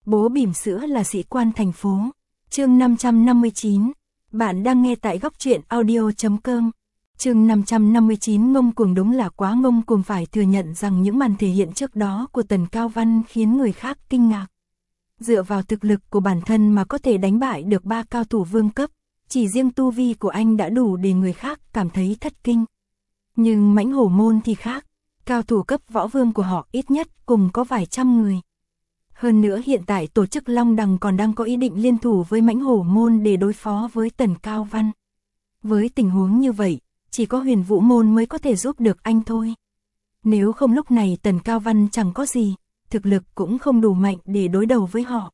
Bố bỉm sữa là sĩ quan thành phố. Chương 559. Bạn đang nghe tại góc truyện audio.com. Chương 559 ngông cuồng, đúng là quá ngông cuồng, phải thừa nhận rằng những màn thể hiện trước đó của Tần Cao Văn khiến người khác kinh ngạc. Dựa vào thực lực của bản thân mà có thể đánh bại được 3 cao thủ vương cấp, chỉ riêng tu vi của anh đã đủ để người khác cảm thấy thất kinh. Nhưng Mãnh Hổ Môn thì khác, cao thủ cấp võ vương của họ ít nhất cùng có vài trăm người. Hơn nữa hiện tại tổ chức Long Đằng còn đang có ý định liên thủ với Mãnh Hổ Môn để đối phó với Tần Cao Văn. Với tình huống như vậy, chỉ có Huyền Vũ Môn mới có thể giúp được anh thôi. Nếu không lúc này Tần Cao Văn chẳng có gì, thực lực cũng không đủ mạnh để đối đầu với họ.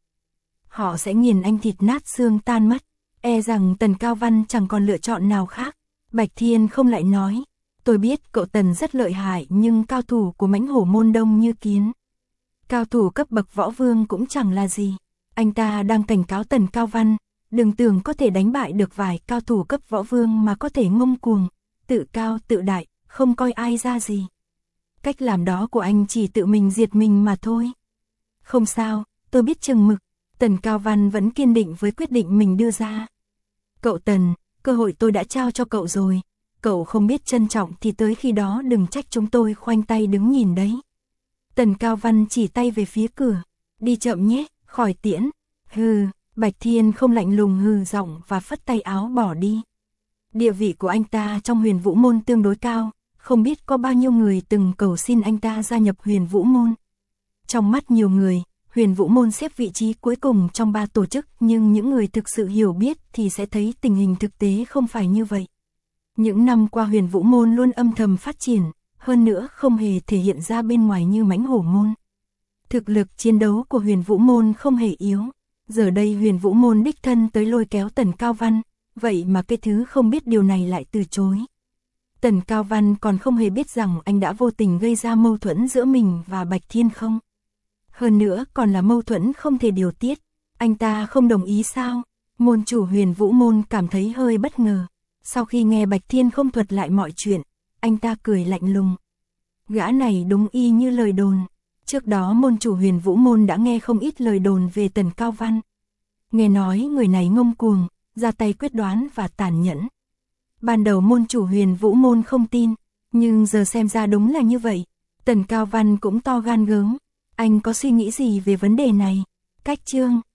Họ sẽ nghiền anh thịt nát xương tan mất, e rằng Tần Cao Văn chẳng còn lựa chọn nào khác. Bạch Thiên không lại nói, tôi biết cậu Tần rất lợi hại nhưng cao thủ của Mãnh Hổ Môn đông như kiến. Cao thủ cấp bậc võ vương cũng chẳng là gì. Anh ta đang cảnh cáo Tần Cao Văn, đừng tưởng có thể đánh bại được vài cao thủ cấp võ vương mà có thể ngông cuồng, tự cao tự đại, không coi ai ra gì. Cách làm đó của anh chỉ tự mình diệt mình mà thôi. Không sao, tôi biết chừng mực. Tần Cao Văn vẫn kiên định với quyết định mình đưa ra. Cậu Tần, cơ hội tôi đã trao cho cậu rồi. Cậu không biết trân trọng thì tới khi đó đừng trách chúng tôi khoanh tay đứng nhìn đấy. Tần Cao Văn chỉ tay về phía cửa. Đi chậm nhé, khỏi tiễn. Hừ, Bạch Thiên không lạnh lùng hừ giọng và phất tay áo bỏ đi. Địa vị của anh ta trong Huyền Vũ Môn tương đối cao, không biết có bao nhiêu người từng cầu xin anh ta gia nhập Huyền Vũ Môn. Trong mắt nhiều người, Huyền Vũ Môn xếp vị trí cuối cùng trong 3 tổ chức, nhưng những người thực sự hiểu biết thì sẽ thấy tình hình thực tế không phải như vậy. Những năm qua Huyền Vũ Môn luôn âm thầm phát triển, hơn nữa không hề thể hiện ra bên ngoài như Mãnh Hổ Môn. Thực lực chiến đấu của Huyền Vũ Môn không hề yếu. Giờ đây Huyền Vũ Môn đích thân tới lôi kéo Tần Cao Văn, vậy mà cái thứ không biết điều này lại từ chối. Tần Cao Văn còn không hề biết rằng anh đã vô tình gây ra mâu thuẫn giữa mình và Bạch Thiên không. Hơn nữa còn là mâu thuẫn không thể điều tiết. Anh ta không đồng ý sao? Môn chủ Huyền Vũ Môn cảm thấy hơi bất ngờ. Sau khi nghe Bạch Thiên không thuật lại mọi chuyện, anh ta cười lạnh lùng. Gã này đúng y như lời đồn. Trước đó môn chủ Huyền Vũ Môn đã nghe không ít lời đồn về Tần Cao Văn. Nghe nói người này ngông cuồng, ra tay quyết đoán và tàn nhẫn. Ban đầu môn chủ Huyền Vũ Môn không tin, nhưng giờ xem ra đúng là như vậy. Tần Cao Văn cũng to gan gớm. Anh có suy nghĩ gì về vấn đề này? Cách chương